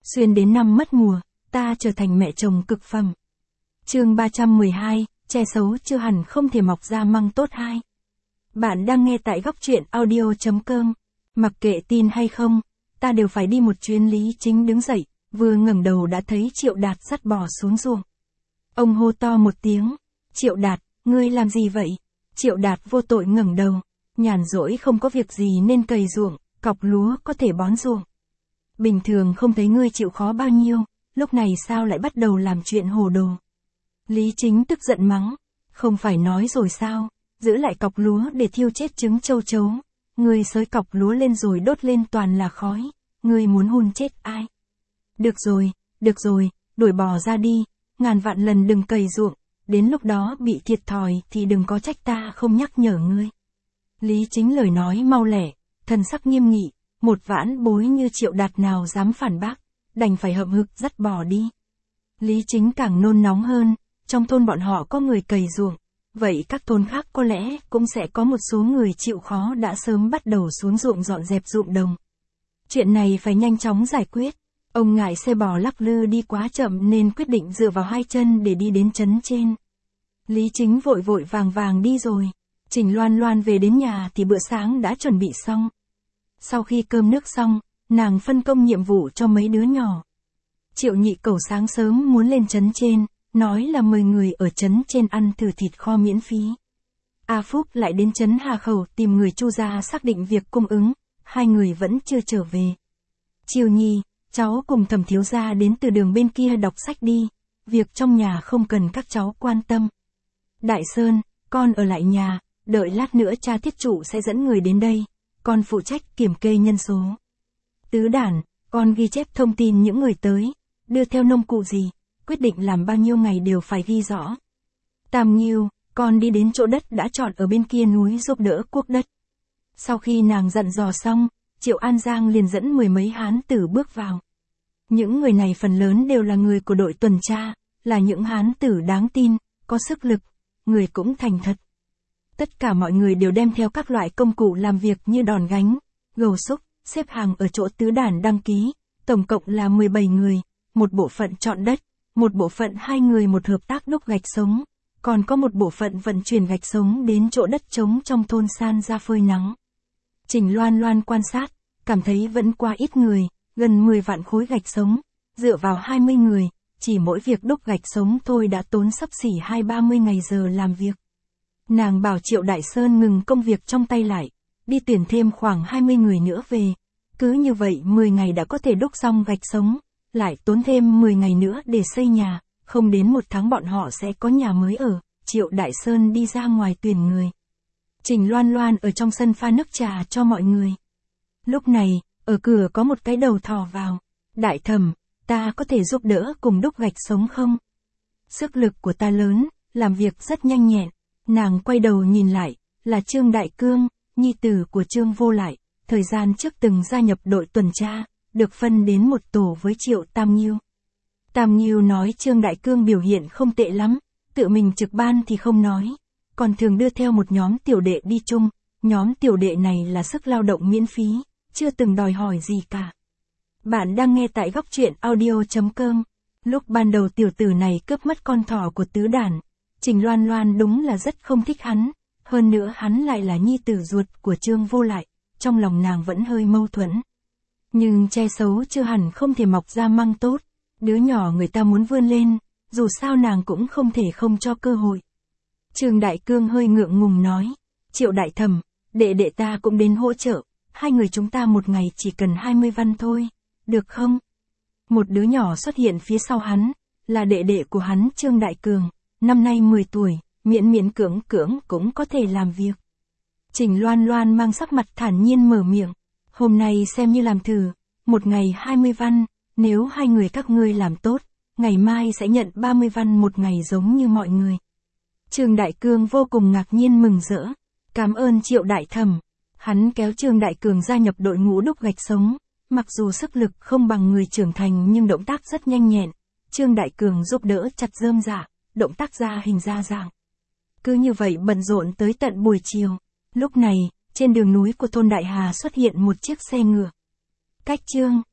Xuyên đến năm mất mùa, ta trở thành mẹ chồng cực phẩm. Chương 312, tre xấu chưa hẳn không thể mọc ra măng tốt hai. Bạn đang nghe tại góc truyện audio.com. Mặc kệ tin hay không, ta đều phải đi một chuyến. Lý Chính đứng dậy, vừa ngẩng đầu đã thấy Triệu Đạt dắt bò xuống ruộng. Ông hô to một tiếng, Triệu Đạt, ngươi làm gì vậy? Triệu Đạt vô tội ngẩng đầu, nhàn rỗi không có việc gì nên cày ruộng, cọc lúa có thể bón ruộng. Bình thường không thấy ngươi chịu khó bao nhiêu, lúc này sao lại bắt đầu làm chuyện hồ đồ? Lý Chính tức giận mắng, không phải nói rồi sao, giữ lại cọc lúa để thiêu chết trứng châu chấu. Ngươi xới cọc lúa lên rồi đốt lên toàn là khói, ngươi muốn hun chết ai? Được rồi, đuổi bò ra đi, ngàn vạn lần đừng cày ruộng, đến lúc đó bị thiệt thòi thì đừng có trách ta không nhắc nhở ngươi. Lý Chính lời nói mau lẻ, thần sắc nghiêm nghị, một vãn bối như Triệu Đạt nào dám phản bác, đành phải hậm hực dắt bò đi. Lý Chính càng nôn nóng hơn, trong thôn bọn họ có người cày ruộng, vậy các thôn khác có lẽ cũng sẽ có một số người chịu khó đã sớm bắt đầu xuống ruộng dọn dẹp ruộng đồng. Chuyện này phải nhanh chóng giải quyết. Ông ngại xe bò lắc lư đi quá chậm nên quyết định dựa vào hai chân để đi đến trấn trên. Lý Chính vội vội vàng đi rồi. Trình Loan Loan về đến nhà thì bữa sáng đã chuẩn bị xong. Sau khi cơm nước xong, nàng phân công nhiệm vụ cho mấy đứa nhỏ. Triệu Nhị Cẩu sáng sớm muốn lên trấn trên, nói là mời người ở trấn trên ăn thử thịt kho miễn phí. A Phúc lại đến trấn Hà Khẩu tìm người Chu gia xác định việc cung ứng, hai người vẫn chưa trở về. Triều Nhi, cháu cùng Thẩm thiếu gia đến từ đường bên kia đọc sách đi, việc trong nhà không cần các cháu quan tâm. Đại Sơn, con ở lại nhà, đợi lát nữa cha Thiết Trụ sẽ dẫn người đến đây, con phụ trách kiểm kê nhân số. Tứ Đản, con ghi chép thông tin những người tới, đưa theo nông cụ gì, quyết định làm bao nhiêu ngày đều phải ghi rõ. Tam Nghiêu, con đi đến chỗ đất đã chọn ở bên kia núi giúp đỡ cuốc đất. Sau khi nàng dặn dò xong, Triệu An Giang liền dẫn mười mấy hán tử bước vào. Những người này phần lớn đều là người của đội tuần tra, là những hán tử đáng tin, có sức lực, người cũng thành thật. Tất cả mọi người đều đem theo các loại công cụ làm việc như đòn gánh, gầu xúc, xếp hàng ở chỗ Tứ Đản đăng ký, tổng cộng là 17 người, một bộ phận chọn đất, một bộ phận hai người một hợp tác đúc gạch sống, còn có một bộ phận vận chuyển gạch sống đến chỗ đất trống trong thôn san ra phơi nắng. Trình Loan Loan quan sát, cảm thấy vẫn quá ít người, gần 10 vạn khối gạch sống, dựa vào 20 người, chỉ mỗi việc đúc gạch sống thôi đã tốn xấp xỉ 20-30 ngày giờ làm việc. Nàng bảo Triệu Đại Sơn ngừng công việc trong tay lại, đi tuyển thêm khoảng 20 người nữa về, cứ như vậy 10 ngày đã có thể đúc xong gạch sống, lại tốn thêm 10 ngày nữa để xây nhà, không đến một tháng bọn họ sẽ có nhà mới ở. Triệu Đại Sơn đi ra ngoài tuyển người. Trình Loan Loan ở trong sân pha nước trà cho mọi người. Lúc này, ở cửa có một cái đầu thò vào. Đại Thẩm, ta có thể giúp đỡ cùng đúc gạch sống không? Sức lực của ta lớn, làm việc rất nhanh nhẹn. Nàng quay đầu nhìn lại, là Trương Đại Cương, nhi tử của Trương Vô Lại, thời gian trước từng gia nhập đội tuần tra, được phân đến một tổ với Triệu Tam Nghiêu. Tam Nghiêu nói Trương Đại Cương biểu hiện không tệ lắm, tự mình trực ban thì không nói, còn thường đưa theo một nhóm tiểu đệ đi chung, nhóm tiểu đệ này là sức lao động miễn phí, chưa từng đòi hỏi gì cả. Bạn đang nghe tại góc truyện audio.com. Lúc ban đầu tiểu tử này cướp mất con thỏ của Tứ Đản, Trình Loan Loan đúng là rất không thích hắn, hơn nữa hắn lại là nhi tử ruột của Trương Vô Lại, trong lòng nàng vẫn hơi mâu thuẫn. Nhưng tre xấu chưa hẳn không thể mọc ra măng tốt, đứa nhỏ người ta muốn vươn lên, dù sao nàng cũng không thể không cho cơ hội. Trương Đại Cương hơi ngượng ngùng nói, Triệu Đại Thẩm, đệ đệ ta cũng đến hỗ trợ, hai người chúng ta một ngày chỉ cần 20 văn thôi, được không? Một đứa nhỏ xuất hiện phía sau hắn, là đệ đệ của hắn Trương Đại Cường, năm nay 10 tuổi, miễn miễn cưỡng cưỡng cũng có thể làm việc. Trình Loan Loan mang sắc mặt thản nhiên mở miệng, hôm nay xem như làm thử, một ngày 20 văn, nếu hai người các ngươi làm tốt, ngày mai sẽ nhận 30 văn một ngày giống như mọi người. Trương Đại Cương vô cùng ngạc nhiên mừng rỡ, cảm ơn Triệu Đại Thẩm. Hắn kéo Trương Đại Cường gia nhập đội ngũ đúc gạch sống, mặc dù sức lực không bằng người trưởng thành nhưng động tác rất nhanh nhẹn. Trương Đại Cường giúp đỡ chặt rơm rạ, động tác ra hình ra dạng. Cứ như vậy bận rộn tới tận buổi chiều. Lúc này, trên đường núi của thôn Đại Hà xuất hiện một chiếc xe ngựa. Cách Trương